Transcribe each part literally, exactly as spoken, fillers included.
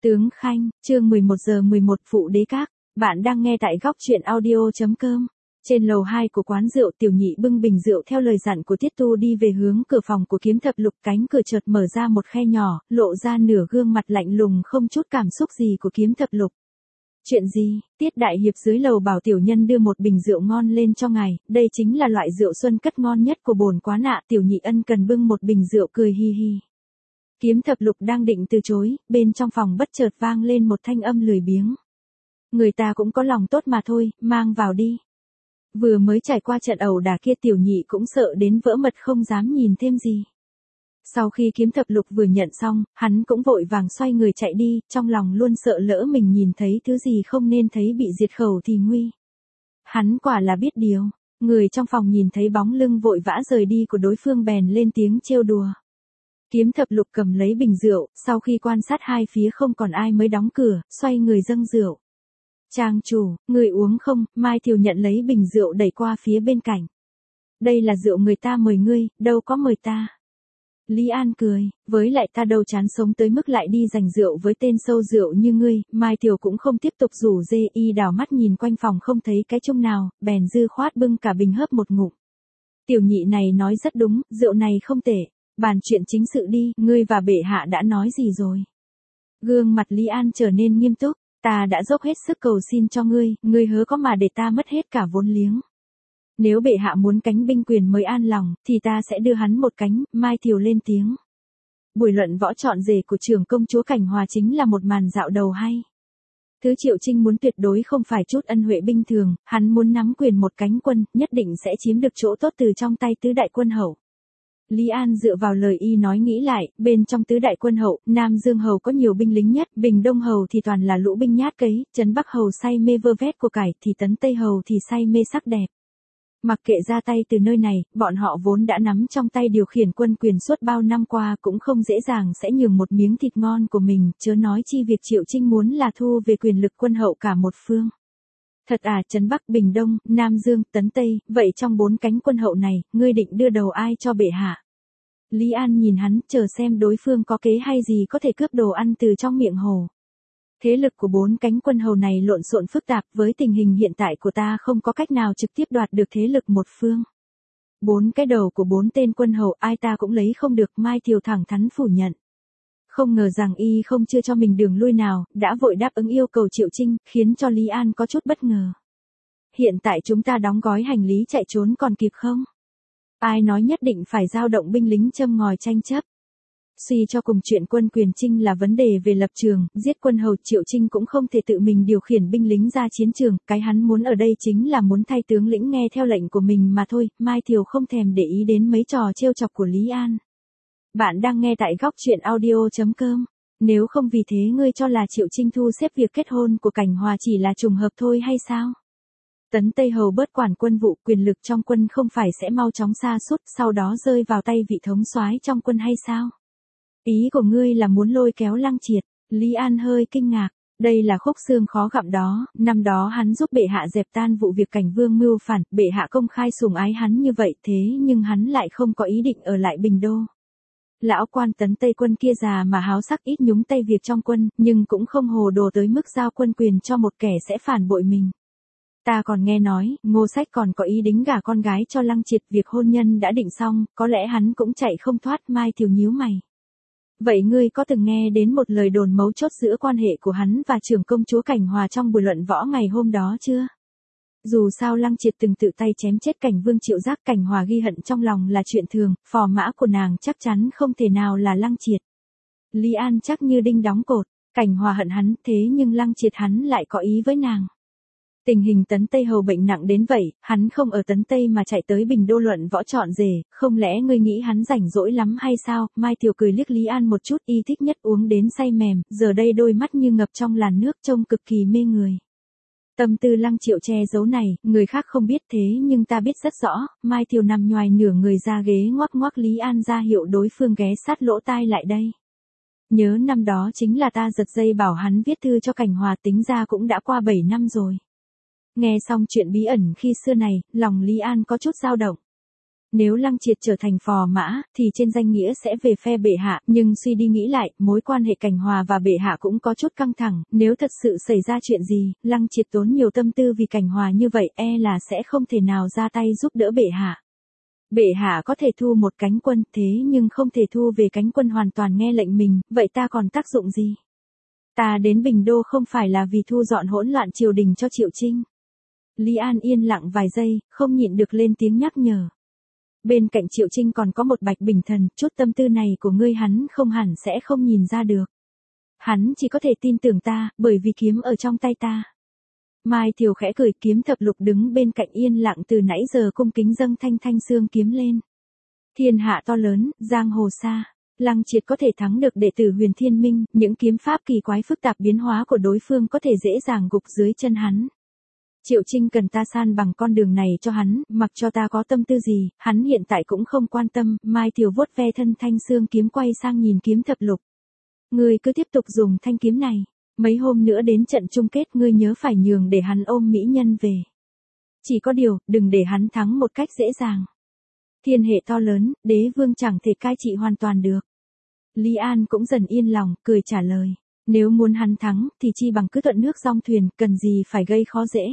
Tướng Khanh, chương mười một giờ mười một Phụ Đế Các, bạn đang nghe tại góc truyện audio.com. Trên lầu hai của quán rượu Tiểu Nhị bưng bình rượu theo lời dặn của Tiết Tu đi về hướng cửa phòng của Kiếm Thập Lục, cánh cửa chợt mở ra một khe nhỏ, lộ ra nửa gương mặt lạnh lùng không chút cảm xúc gì của Kiếm Thập Lục. Chuyện gì? Tiết Đại Hiệp dưới lầu bảo tiểu nhân đưa một bình rượu ngon lên cho ngài, đây chính là loại rượu xuân cất ngon nhất của bổn quá nạ. Tiểu Nhị ân cần bưng một bình rượu cười hi hi. Kiếm Thập Lục đang định từ chối, bên trong phòng bất chợt vang lên một thanh âm lười biếng. Người ta cũng có lòng tốt mà thôi, mang vào đi. Vừa mới trải qua trận ẩu đả kia Tiểu Nhị cũng sợ đến vỡ mật không dám nhìn thêm gì. Sau khi Kiếm Thập Lục vừa nhận xong, hắn cũng vội vàng xoay người chạy đi, trong lòng luôn sợ lỡ mình nhìn thấy thứ gì không nên thấy bị diệt khẩu thì nguy. Hắn quả là biết điều, người trong phòng nhìn thấy bóng lưng vội vã rời đi của đối phương bèn lên tiếng trêu đùa. Kiếm Thập Lục cầm lấy bình rượu, sau khi quan sát hai phía không còn ai mới đóng cửa, xoay người dâng rượu. Trang chủ, người uống không? Mai Thiều nhận lấy bình rượu đẩy qua phía bên cạnh. Đây là rượu người ta mời ngươi, đâu có mời ta. Lý An cười, với lại ta đâu chán sống tới mức lại đi giành rượu với tên sâu rượu như ngươi. Mai Thiều cũng không tiếp tục rủ dê, y đảo mắt nhìn quanh phòng không thấy cái chung nào, bèn dư khoát bưng cả bình hớp một ngụm. Tiểu Nhị này nói rất đúng, rượu này không tệ. Bàn chuyện chính sự đi, ngươi và bệ hạ đã nói gì rồi? Gương mặt Lý An trở nên nghiêm túc, ta đã dốc hết sức cầu xin cho ngươi, ngươi hứa có mà để ta mất hết cả vốn liếng. Nếu bệ hạ muốn cánh binh quyền mới an lòng, thì ta sẽ đưa hắn một cánh. Mai Thiều lên tiếng. Buổi luận võ chọn rể của trưởng công chúa Cảnh Hòa chính là một màn dạo đầu hay. Thứ Triệu Trinh muốn tuyệt đối không phải chút ân huệ bình thường, hắn muốn nắm quyền một cánh quân, nhất định sẽ chiếm được chỗ tốt từ trong tay tứ đại quân hầu. Lý An dựa vào lời y nói nghĩ lại, bên trong tứ đại quân hậu, Nam Dương hầu có nhiều binh lính nhất, Bình Đông hầu thì toàn là lũ binh nhát cấy, Trấn Bắc hầu say mê vơ vét của cải, thì Tấn Tây hầu thì say mê sắc đẹp. Mặc kệ ra tay từ nơi này, bọn họ vốn đã nắm trong tay điều khiển quân quyền suốt bao năm qua, cũng không dễ dàng sẽ nhường một miếng thịt ngon của mình, chớ nói chi việc Triệu Trinh muốn là thu về quyền lực quân hậu cả một phương. Thật à, Trấn Bắc, Bình Đông, Nam Dương, Tấn Tây, vậy trong bốn cánh quân hậu này, ngươi định đưa đầu ai cho bệ hạ? Lý An nhìn hắn, chờ xem đối phương có kế hay gì có thể cướp đồ ăn từ trong miệng hồ. Thế lực của bốn cánh quân hầu này lộn xộn phức tạp, với tình hình hiện tại của ta không có cách nào trực tiếp đoạt được thế lực một phương. Bốn cái đầu của bốn tên quân hầu ai ta cũng lấy không được. Mai Thiều thẳng thắn phủ nhận. Không ngờ rằng y không chưa cho mình đường lui nào, đã vội đáp ứng yêu cầu Triệu Trinh, khiến cho Lý An có chút bất ngờ. Hiện tại chúng ta đóng gói hành lý chạy trốn còn kịp không? Ai nói nhất định phải giao động binh lính châm ngòi tranh chấp. Suy cho cùng chuyện quân quyền Trinh là vấn đề về lập trường, giết quân hầu Triệu Trinh cũng không thể tự mình điều khiển binh lính ra chiến trường, cái hắn muốn ở đây chính là muốn thay tướng lĩnh nghe theo lệnh của mình mà thôi. Mai Thiều không thèm để ý đến mấy trò trêu chọc của Lý An. Bạn đang nghe tại góc truyện audio.com. Nếu không vì thế ngươi cho là Triệu Trinh thu xếp việc kết hôn của Cảnh Hòa chỉ là trùng hợp thôi hay sao? Tấn Tây hầu bớt quản quân vụ, quyền lực trong quân không phải sẽ mau chóng sa sút, sau đó rơi vào tay vị thống soái trong quân hay sao? Ý của ngươi là muốn lôi kéo Lăng Triệt? Lý An hơi kinh ngạc, đây là khúc xương khó gặm đó, năm đó hắn giúp bệ hạ dẹp tan vụ việc Cảnh Vương mưu phản, bệ hạ công khai sủng ái hắn như vậy, thế nhưng hắn lại không có ý định ở lại Bình Đô. Lão quan Tấn Tây quân kia già mà háo sắc ít nhúng tay việc trong quân, nhưng cũng không hồ đồ tới mức giao quân quyền cho một kẻ sẽ phản bội mình. Ta còn nghe nói, Ngô Sách còn có ý đính gả con gái cho Lăng Triệt, việc hôn nhân đã định xong, có lẽ hắn cũng chạy không thoát. Mai Thiều nhíu mày. Vậy ngươi có từng nghe đến một lời đồn mấu chốt giữa quan hệ của hắn và trưởng công chúa Cảnh Hòa trong buổi luận võ ngày hôm đó chưa? Dù sao Lăng Triệt từng tự tay chém chết Cảnh Vương Triệu Giác, Cảnh Hòa ghi hận trong lòng là chuyện thường, phò mã của nàng chắc chắn không thể nào là Lăng Triệt. Lý An chắc như đinh đóng cột, Cảnh Hòa hận hắn, thế nhưng Lăng Triệt hắn lại có ý với nàng. Tình hình Tấn Tây hầu bệnh nặng đến vậy, hắn không ở Tấn Tây mà chạy tới Bình Đô luận võ chọn rể, không lẽ ngươi nghĩ hắn rảnh rỗi lắm hay sao? Mai Thiều cười liếc Lý An một chút, y thích nhất uống đến say mềm, giờ đây đôi mắt như ngập trong làn nước trông cực kỳ mê người. Tâm tư Lăng Triệu che giấu này, người khác không biết thế nhưng ta biết rất rõ. Mai Thiều nằm nhoài nửa người ra ghế ngoắc ngoắc Lý An ra hiệu đối phương ghé sát lỗ tai lại đây. Nhớ năm đó chính là ta giật dây bảo hắn viết thư cho Cảnh Hòa, tính ra cũng đã qua bảy năm rồi. Nghe xong chuyện bí ẩn khi xưa này, lòng Lý An có chút dao động. Nếu Lăng Triệt trở thành phò mã, thì trên danh nghĩa sẽ về phe bệ hạ, nhưng suy đi nghĩ lại, mối quan hệ Cảnh Hòa và bệ hạ cũng có chút căng thẳng, nếu thật sự xảy ra chuyện gì, Lăng Triệt tốn nhiều tâm tư vì Cảnh Hòa như vậy e là sẽ không thể nào ra tay giúp đỡ bệ hạ. Bệ hạ có thể thu một cánh quân, thế nhưng không thể thu về cánh quân hoàn toàn nghe lệnh mình, vậy ta còn tác dụng gì? Ta đến Bình Đô không phải là vì thu dọn hỗn loạn triều đình cho Triệu Trinh. Lý An yên lặng vài giây, không nhịn được lên tiếng nhắc nhở. Bên cạnh Triệu Trinh còn có một Bạch Bình Thần, chút tâm tư này của ngươi hắn không hẳn sẽ không nhìn ra được. Hắn chỉ có thể tin tưởng ta, bởi vì kiếm ở trong tay ta. Mai Thiều khẽ cười, Kiếm Thập Lục đứng bên cạnh yên lặng từ nãy giờ cung kính dâng thanh thanh xương kiếm lên. Thiên hạ to lớn, giang hồ xa. Lăng Triệt có thể thắng được đệ tử Huyền Thiên Minh, những kiếm pháp kỳ quái phức tạp biến hóa của đối phương có thể dễ dàng gục dưới chân hắn. Triệu Trinh cần ta san bằng con đường này cho hắn, mặc cho ta có tâm tư gì, hắn hiện tại cũng không quan tâm. Mai Thiều vuốt ve thân thanh xương kiếm quay sang nhìn Kiếm Thập Lục. Ngươi cứ tiếp tục dùng thanh kiếm này, mấy hôm nữa đến trận chung kết ngươi nhớ phải nhường để hắn ôm mỹ nhân về. Chỉ có điều, đừng để hắn thắng một cách dễ dàng. Thiên hệ to lớn, đế vương chẳng thể cai trị hoàn toàn được. Lý An cũng dần yên lòng, cười trả lời. Nếu muốn hắn thắng, thì chi bằng cứ thuận nước dong thuyền, cần gì phải gây khó dễ.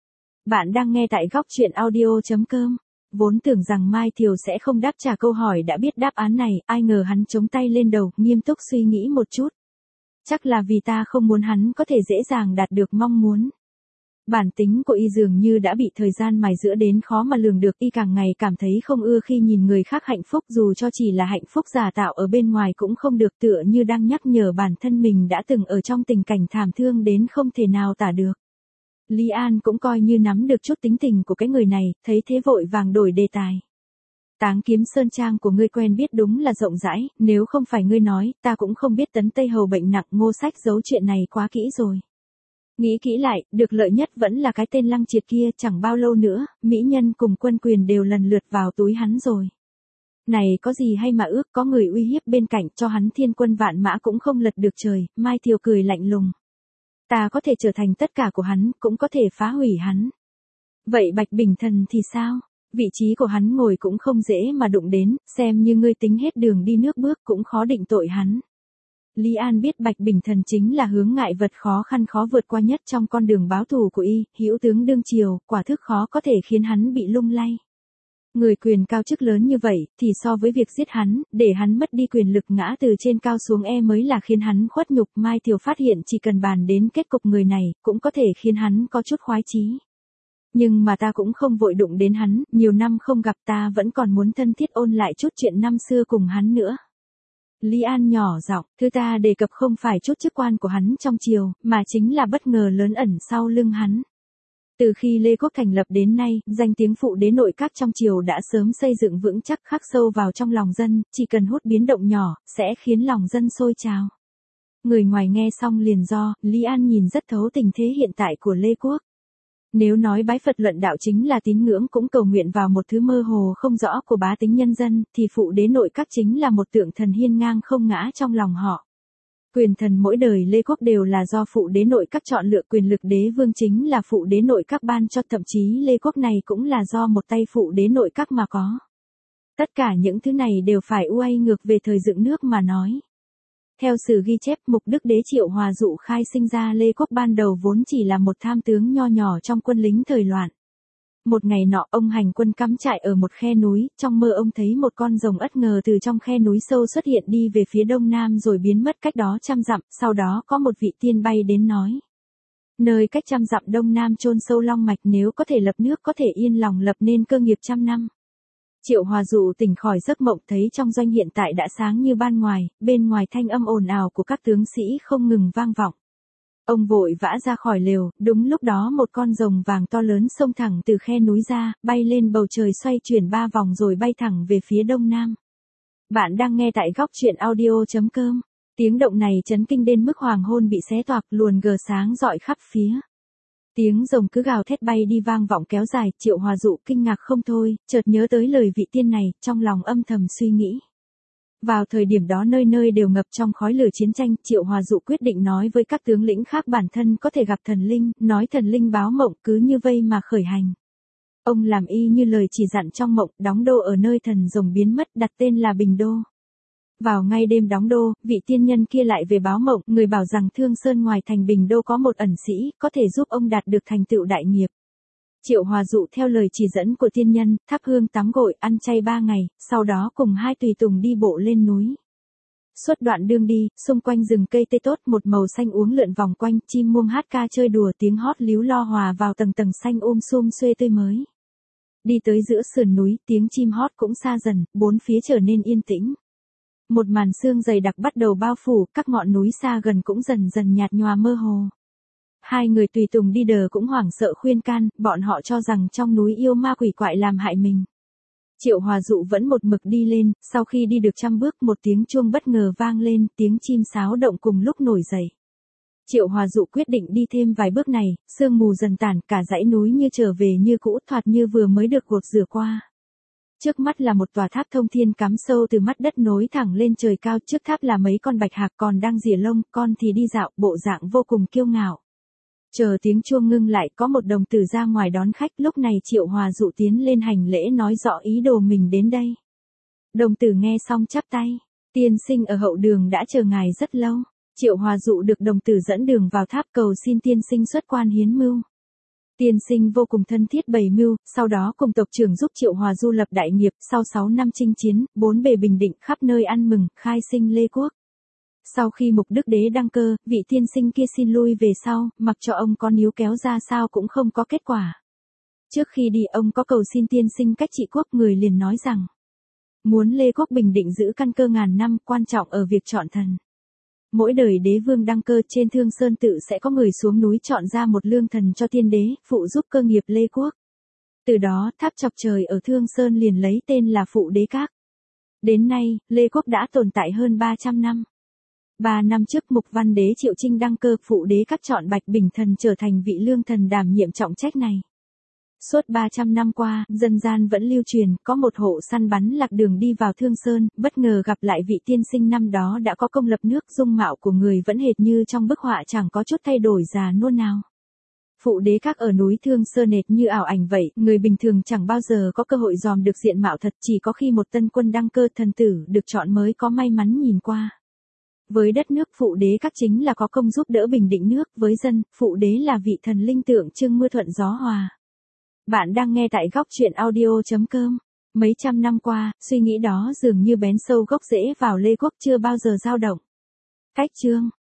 Bạn đang nghe tại góc truyện audio chấm com. Vốn tưởng rằng Mai Thiều sẽ không đáp trả câu hỏi đã biết đáp án này, ai ngờ hắn chống tay lên đầu, nghiêm túc suy nghĩ một chút. Chắc là vì ta không muốn hắn có thể dễ dàng đạt được mong muốn. Bản tính của y dường như đã bị thời gian mài giũa đến khó mà lường được, y càng ngày cảm thấy không ưa khi nhìn người khác hạnh phúc, dù cho chỉ là hạnh phúc giả tạo ở bên ngoài cũng không được, tựa như đang nhắc nhở bản thân mình đã từng ở trong tình cảnh thảm thương đến không thể nào tả được. Lý An cũng coi như nắm được chút tính tình của cái người này, thấy thế vội vàng đổi đề tài. Táng Kiếm Sơn Trang của ngươi quen biết đúng là rộng rãi, nếu không phải ngươi nói, ta cũng không biết Tấn Tây Hầu bệnh nặng, Ngô Sách giấu chuyện này quá kỹ rồi. Nghĩ kỹ lại, được lợi nhất vẫn là cái tên Lăng Triệt kia, chẳng bao lâu nữa, mỹ nhân cùng quân quyền đều lần lượt vào túi hắn rồi. Này có gì hay mà ước, có người uy hiếp bên cạnh, cho hắn thiên quân vạn mã cũng không lật được trời. Mai Thiều cười lạnh lùng. Ta có thể trở thành tất cả của hắn, cũng có thể phá hủy hắn. Vậy Bạch Bình Thần thì sao? Vị trí của hắn ngồi cũng không dễ mà đụng đến, xem như ngươi tính hết đường đi nước bước cũng khó định tội hắn. Lý An biết Bạch Bình Thần chính là hướng ngại vật khó khăn khó vượt qua nhất trong con đường báo thù của y, hữu tướng đương triều, quả thức khó có thể khiến hắn bị lung lay. Người quyền cao chức lớn như vậy, thì so với việc giết hắn, để hắn mất đi quyền lực ngã từ trên cao xuống e mới là khiến hắn khuất nhục. Mai Thiều phát hiện chỉ cần bàn đến kết cục người này, cũng có thể khiến hắn có chút khoái chí. Nhưng mà ta cũng không vội đụng đến hắn, nhiều năm không gặp ta vẫn còn muốn thân thiết ôn lại chút chuyện năm xưa cùng hắn nữa. Lý An nhỏ giọng, thứ ta đề cập không phải chút chức quan của hắn trong triều, mà chính là bất ngờ lớn ẩn sau lưng hắn. Từ khi Lê Quốc thành lập đến nay, danh tiếng phụ đế nội các trong triều đã sớm xây dựng vững chắc khắc sâu vào trong lòng dân, chỉ cần hút biến động nhỏ, sẽ khiến lòng dân sôi trào. Người ngoài nghe xong liền do, Lý An nhìn rất thấu tình thế hiện tại của Lê Quốc. Nếu nói bái Phật luận đạo chính là tín ngưỡng cũng cầu nguyện vào một thứ mơ hồ không rõ của bá tính nhân dân, thì phụ đế nội các chính là một tượng thần hiên ngang không ngã trong lòng họ. Quyền thần mỗi đời Lê Quốc đều là do phụ đế nội các chọn lựa, quyền lực đế vương chính là phụ đế nội các ban cho, thậm chí Lê Quốc này cũng là do một tay phụ đế nội các mà có. Tất cả những thứ này đều phải uay ngược về thời dựng nước mà nói. Theo sử ghi chép, Mục Đức Đế Triệu Hòa Dụ khai sinh ra Lê Quốc ban đầu vốn chỉ là một tham tướng nho nhỏ trong quân lính thời loạn. Một ngày nọ ông hành quân cắm trại ở một khe núi, trong mơ ông thấy một con rồng ất ngờ từ trong khe núi sâu xuất hiện đi về phía đông nam rồi biến mất cách đó trăm dặm, sau đó có một vị tiên bay đến nói. Nơi cách trăm dặm đông nam chôn sâu long mạch, nếu có thể lập nước có thể yên lòng lập nên cơ nghiệp trăm năm. Triệu Hòa Dụ tỉnh khỏi giấc mộng thấy trong doanh hiện tại đã sáng như ban ngoài, bên ngoài thanh âm ồn ào của các tướng sĩ không ngừng vang vọng. Ông vội vã ra khỏi lều, đúng lúc đó một con rồng vàng to lớn xông thẳng từ khe núi ra, bay lên bầu trời xoay chuyển ba vòng rồi bay thẳng về phía đông nam. Bạn đang nghe tại góc truyện audio chấm com. Tiếng động này chấn kinh đến mức hoàng hôn bị xé toạc, luồn gờ sáng rọi khắp phía. Tiếng rồng cứ gào thét bay đi vang vọng kéo dài, Triệu Hòa Dụ kinh ngạc không thôi, chợt nhớ tới lời vị tiên này, trong lòng âm thầm suy nghĩ. Vào thời điểm đó nơi nơi đều ngập trong khói lửa chiến tranh, Triệu Hòa Dụ quyết định nói với các tướng lĩnh khác bản thân có thể gặp thần linh, nói thần linh báo mộng, cứ như vây mà khởi hành. Ông làm y như lời chỉ dặn trong mộng, đóng đô ở nơi thần rồng biến mất, đặt tên là Bình Đô. Vào ngay đêm đóng đô, vị tiên nhân kia lại về báo mộng, người bảo rằng Thương Sơn ngoài thành Bình Đô có một ẩn sĩ, có thể giúp ông đạt được thành tựu đại nghiệp. Triệu Hòa Dụ theo lời chỉ dẫn của tiên nhân, thắp hương tắm gội, ăn chay ba ngày, sau đó cùng hai tùy tùng đi bộ lên núi. Suốt đoạn đường đi, xung quanh rừng cây tê tốt một màu xanh uốn lượn vòng quanh, chim muông hát ca chơi đùa, tiếng hót líu lo hòa vào tầng tầng xanh um sum xuê tươi mới. Đi tới giữa sườn núi, tiếng chim hót cũng xa dần, bốn phía trở nên yên tĩnh. Một màn sương dày đặc bắt đầu bao phủ, các ngọn núi xa gần cũng dần dần nhạt nhòa mơ hồ. Hai người tùy tùng đi đờ cũng hoảng sợ khuyên can, bọn họ cho rằng trong núi yêu ma quỷ quại làm hại mình. Triệu Hòa Dụ vẫn một mực đi lên, sau khi đi được trăm bước một tiếng chuông bất ngờ vang lên, tiếng chim sáo động cùng lúc nổi dậy. Triệu Hòa Dụ quyết định đi thêm vài bước này, sương mù dần tản, cả dãy núi như trở về như cũ, thoạt như vừa mới được gột rửa qua. Trước mắt là một tòa tháp thông thiên cắm sâu từ mắt đất nối thẳng lên trời cao, trước tháp là mấy con bạch hạc còn đang rỉa lông, con thì đi dạo, bộ dạng vô cùng kiêu ngạo. Chờ tiếng chuông ngưng lại, có một đồng tử ra ngoài đón khách, lúc này Triệu Hòa Dụ tiến lên hành lễ nói rõ ý đồ mình đến đây. Đồng tử nghe xong chắp tay, tiên sinh ở hậu đường đã chờ ngài rất lâu. Triệu Hòa Dụ được đồng tử dẫn đường vào tháp cầu xin tiên sinh xuất quan hiến mưu. Tiên sinh vô cùng thân thiết bày mưu, sau đó cùng tộc trưởng giúp Triệu Hòa Du lập đại nghiệp, sau sáu năm chinh chiến, bốn bề bình định, khắp nơi ăn mừng, khai sinh Lê Quốc. Sau khi Mục Đức Đế đăng cơ, vị tiên sinh kia xin lui về sau, mặc cho ông có níu kéo ra sao cũng không có kết quả. Trước khi đi ông có cầu xin tiên sinh cách trị quốc, người liền nói rằng muốn Lê Quốc bình định giữ căn cơ ngàn năm, quan trọng ở việc chọn thần. Mỗi đời đế vương đăng cơ, trên Thương Sơn tự sẽ có người xuống núi chọn ra một lương thần cho tiên đế, phụ giúp cơ nghiệp Lê Quốc. Từ đó, tháp chọc trời ở Thương Sơn liền lấy tên là Phụ Đế Các. Đến nay, Lê Quốc đã tồn tại hơn ba trăm năm. Ba năm trước Mục Văn Đế Triệu Trinh đăng cơ, Phụ Đế Các chọn Bạch Bình Thần trở thành vị lương thần đảm nhiệm trọng trách này. Suốt ba trăm năm qua, dân gian vẫn lưu truyền, có một hộ săn bắn lạc đường đi vào Thương Sơn, bất ngờ gặp lại vị tiên sinh năm đó đã có công lập nước, dung mạo của người vẫn hệt như trong bức họa, chẳng có chút thay đổi già nua nào. Phụ Đế Các ở núi Thương Sơn hệt như ảo ảnh vậy, người bình thường chẳng bao giờ có cơ hội dòm được diện mạo thật, chỉ có khi một tân quân đăng cơ, thần tử được chọn mới có may mắn nhìn qua. Với đất nước, Phụ Đế Các chính là có công giúp đỡ bình định nước, với dân, Phụ Đế là vị thần linh tượng trưng mưa thuận gió hòa. Bạn đang nghe tại góc truyện audio chấm com. Mấy trăm năm qua, suy nghĩ đó dường như bén sâu gốc rễ vào Lê Quốc, chưa bao giờ dao động. Cách chương